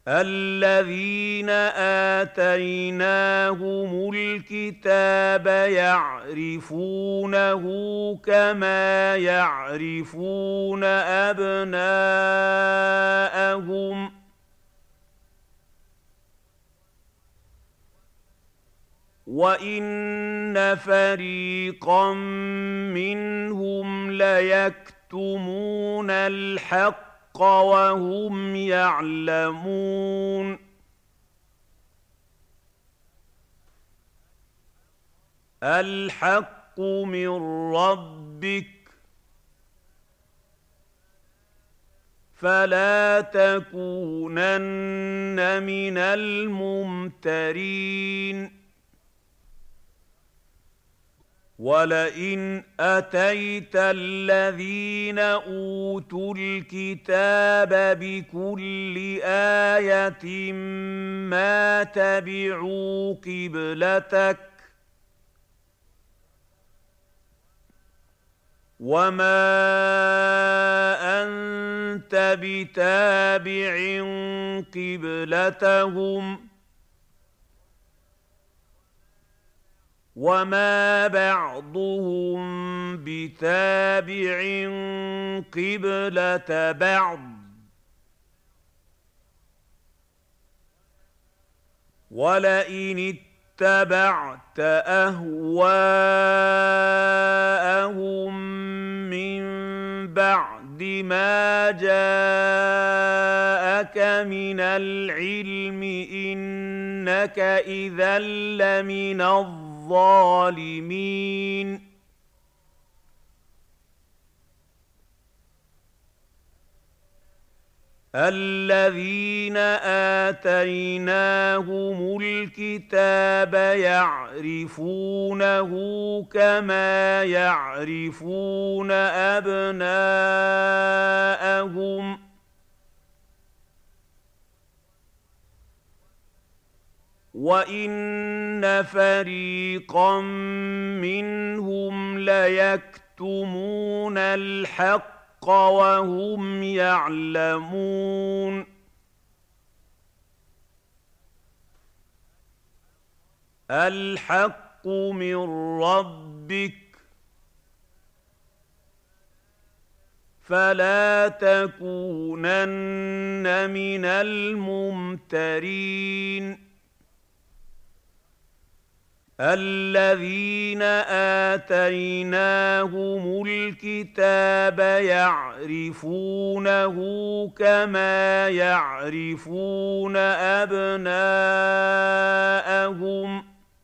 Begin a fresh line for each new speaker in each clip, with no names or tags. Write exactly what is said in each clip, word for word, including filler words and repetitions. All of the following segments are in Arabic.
الذين آتيناهم الكتاب يعرفونه كما يعرفون أبناءهم وإن فريقا منهم ليكتمون الحق وهم يعلمون الحق من ربك فلا تكونن من الممترين ولئن أتيت الذين أوتوا الكتاب بكل آية ما تبعوا قبلتك وما أنت بتابع قبلتهم وما بعضهم بتابع قبلة بعض ولئن اتبعت أهواءهم من بعد ما جاءك من العلم إنك إذا لمن الظالمين الذين آتيناهم الكتاب يعرفونه كما يعرفون أبناءهم وإن فريقا منهم ليكتمون الحق وهم يعلمون الحق من ربك فلا تكونن من الممترين الذين آتيناهم الكتاب يعرفونه كما يعرفون أبناءهم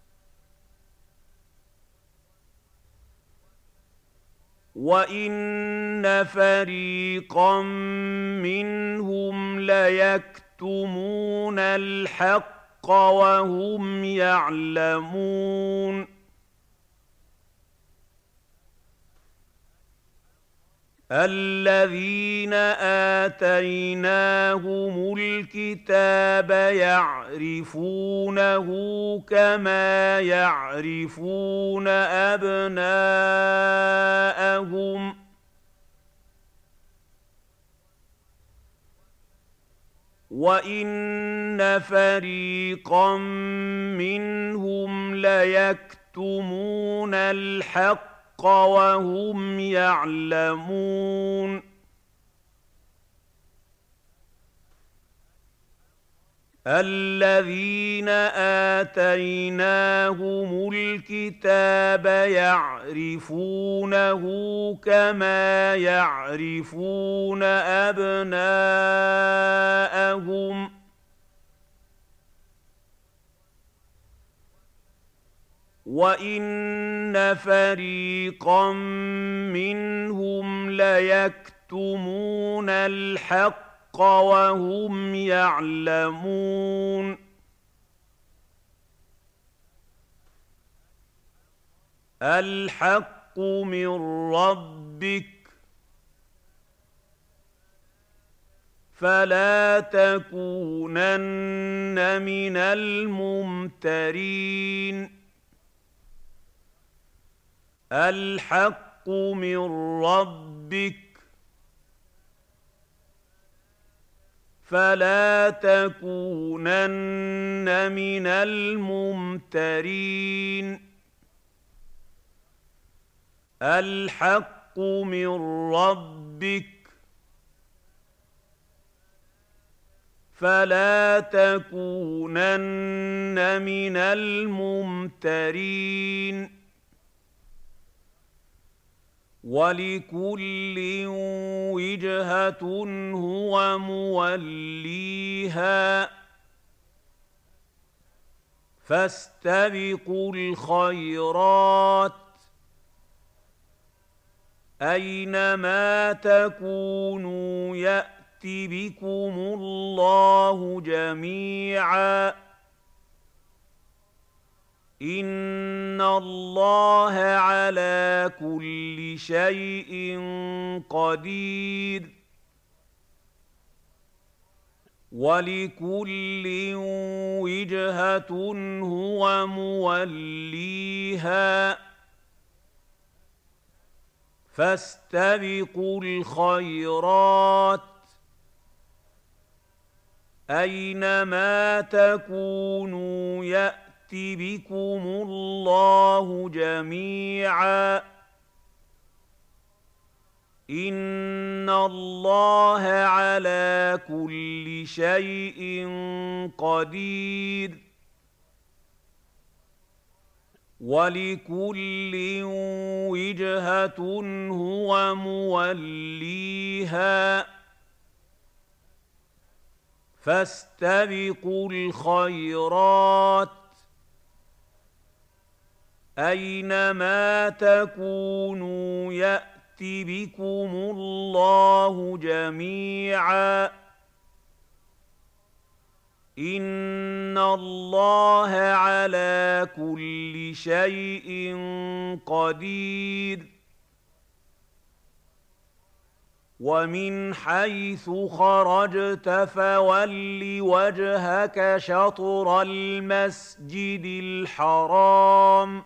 وإن فريقا منهم ليكتمون الحق وهم يعلمون الذين آتيناهم الكتاب يعرفونه كما يعرفون أبناءهم وإن فريقا منهم ليكتمون الحق وهم يعلمون الذين آتيناهم الكتاب يعرفونه كما يعرفون أبناءهم وإن فريقا منهم ليكتمون الحق وهم يعلمون الحق من ربك فلا تكونن من الممترين الحق من ربك فلا تكونن من الممترين الحق من ربك فلا تكونن من الممترين ولكل وجهة هو موليها فاستبقوا الخيرات أينما تكونوا يأت بكم الله جميعا إن الله على كل شيء قدير ولكل وجهة هو موليها فاستبقوا الخيرات أينما تكونوا يأت بكم الله جميعا إن الله على كل شيء قدير ولكل وجهة هو موليها فاستبقوا الخيرات أينما تكونوا يأت بكم الله جميعا إن الله على كل شيء قدير ومن حيث خرجت فول وجهك شطر المسجد الحرام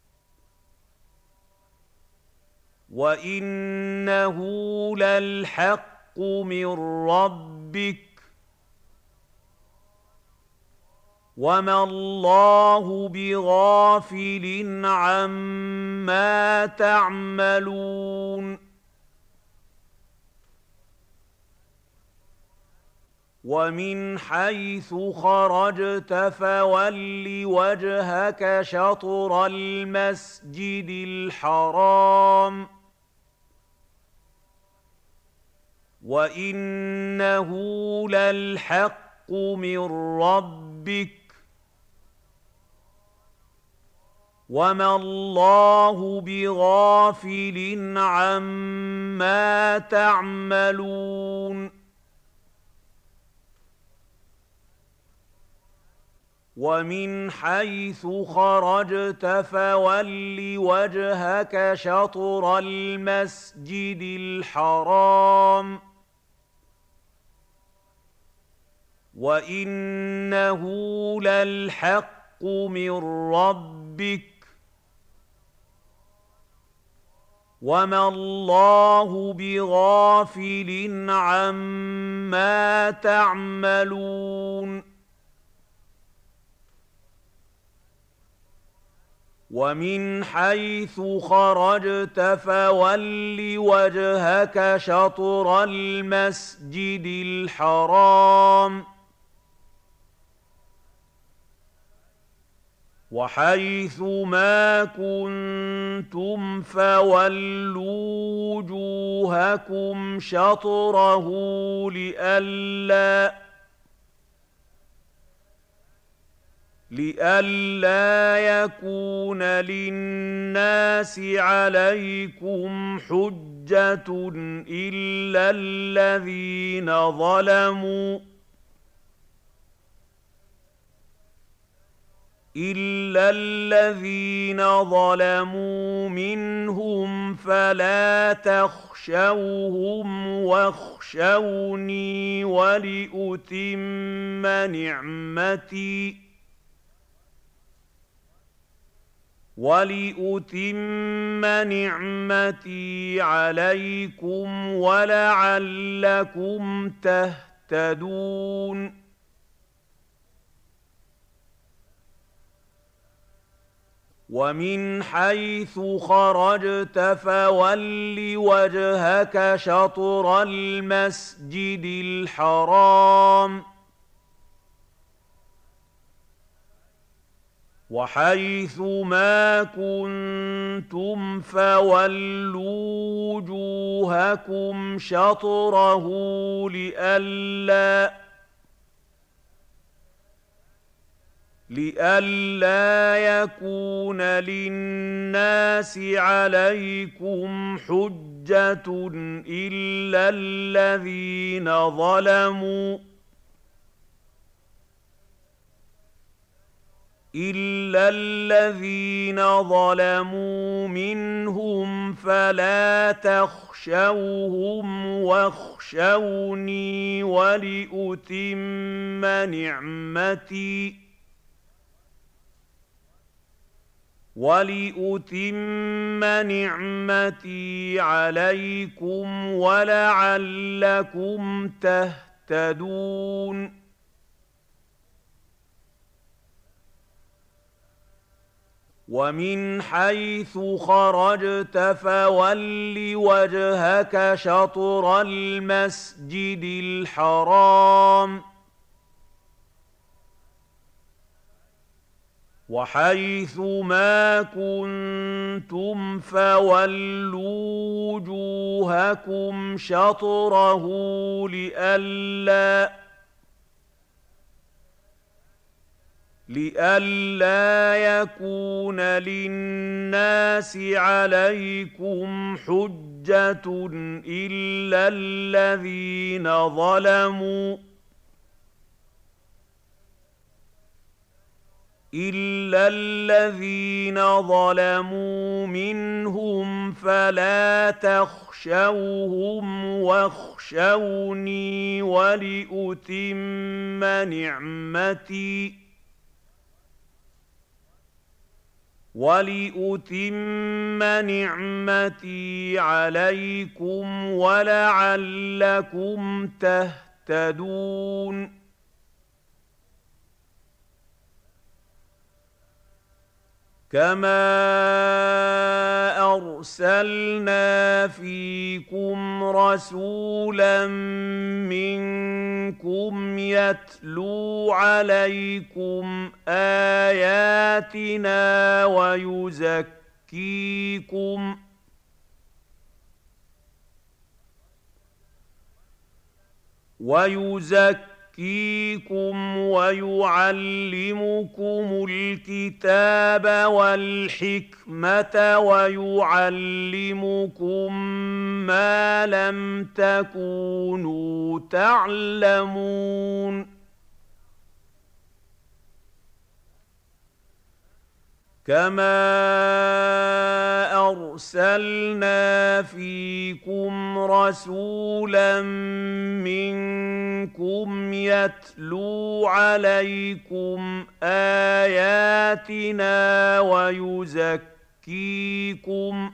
وإنه للحق من ربك وما الله بغافل عما تعملون ومن حيث خرجت فول وجهك شطر المسجد الحرام وإنه للحق من ربك وما الله بغافل عما تعملون ومن حيث خرجت فول وجهك شطر المسجد الحرام وإنه للحق من ربك وما الله بغافل عما تعملون ومن حيث خرجت فول وجهك شطر المسجد الحرام وحيث ما كنتم فولوا وجوهكم شطره لئلا لئلا يكون للناس عليكم حجة إلا الذين ظلموا إلا الذين ظلموا منهم فلا تخشوهم واخشوني ولأتم نعمتي ولأتم نعمتي عليكم ولعلكم تهتدون تهتدون ومن حيث خرجت فول وجهك شطر المسجد الحرام وحيث ما كنتم فولوا وجوهكم شطره لئلا لئلا يكون للناس عليكم حجة إلا الذين ظلموا إلا الذين ظلموا منهم فلا تخشوهم واخشوني ولأتم نعمتي ولأتم نعمتي عليكم ولعلكم تهتدون ومن حيث خرجت فول وجهك شطر المسجد الحرام وحيث ما كنتم فولوا وجوهكم شطره لئلا لئلا يكون للناس عليكم حجة إلا الذين ظلموا إلا الذين ظلموا منهم فلا تخشوهم واخشوني ولأتم نعمتي ولأتم نعمتي عليكم ولعلكم تهتدون كما أرسلنا فيكم رسولا منكم يتلو عليكم آياتنا ويزكيكم ويزكيكم ويعلمكم الكتاب والحكمة ويعلمكم ما لم تكونوا تعلمون كما أرسلنا فيكم رسولا منكم يتلو عليكم آياتنا ويزكيكم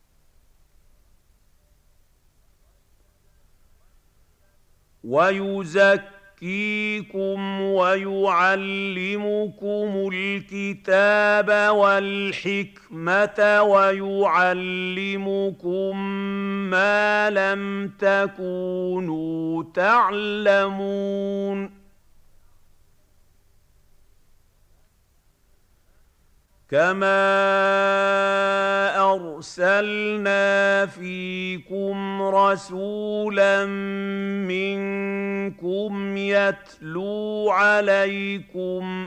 ويزكيكم ويعلمكم الكتاب والحكمة ويعلمكم ما لم تكونوا تعلمون كما أرسلنا فيكم رسولا منكم يتلو عليكم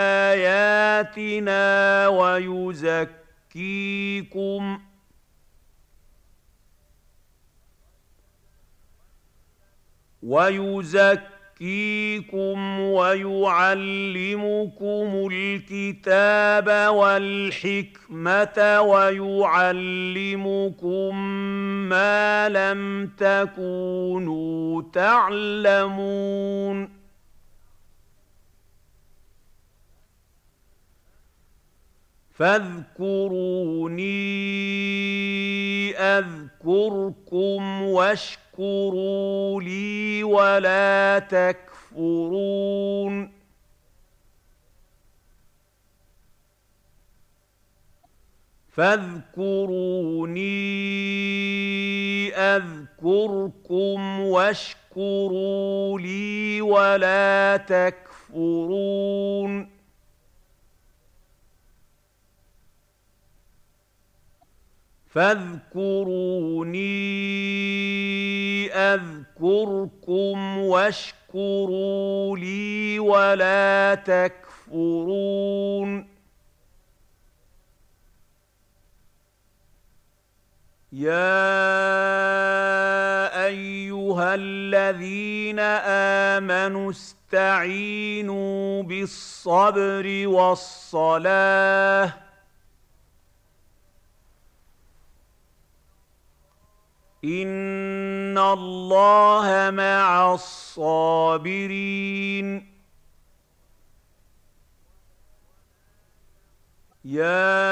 آياتنا ويزكيكم ويزكيكم ويعلمكم الكتاب والحكمة ويعلمكم ما لم تكونوا تعلمون فاذكروني أذكركم واشكروا واشكروا لي ولا تكفرون فاذكروني أذكركم واشكروا لي ولا تكفرون فاذكروني أذكركم واشكروا لي ولا تكفرون يا أيها الذين آمنوا استعينوا بالصبر والصلاة إن الله مع الصابرين يا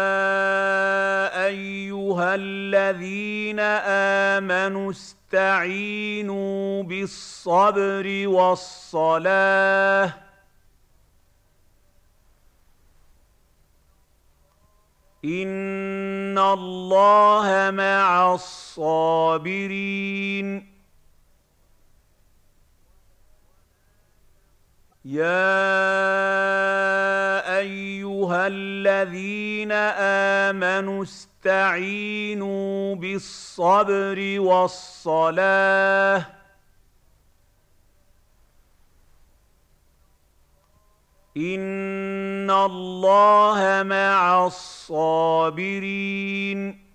أيها الذين آمنوا استعينوا بالصبر والصلاة إن الله مع الصابرين يا أيها الذين آمنوا استعينوا بالصبر والصلاة إن الله مع الصابرين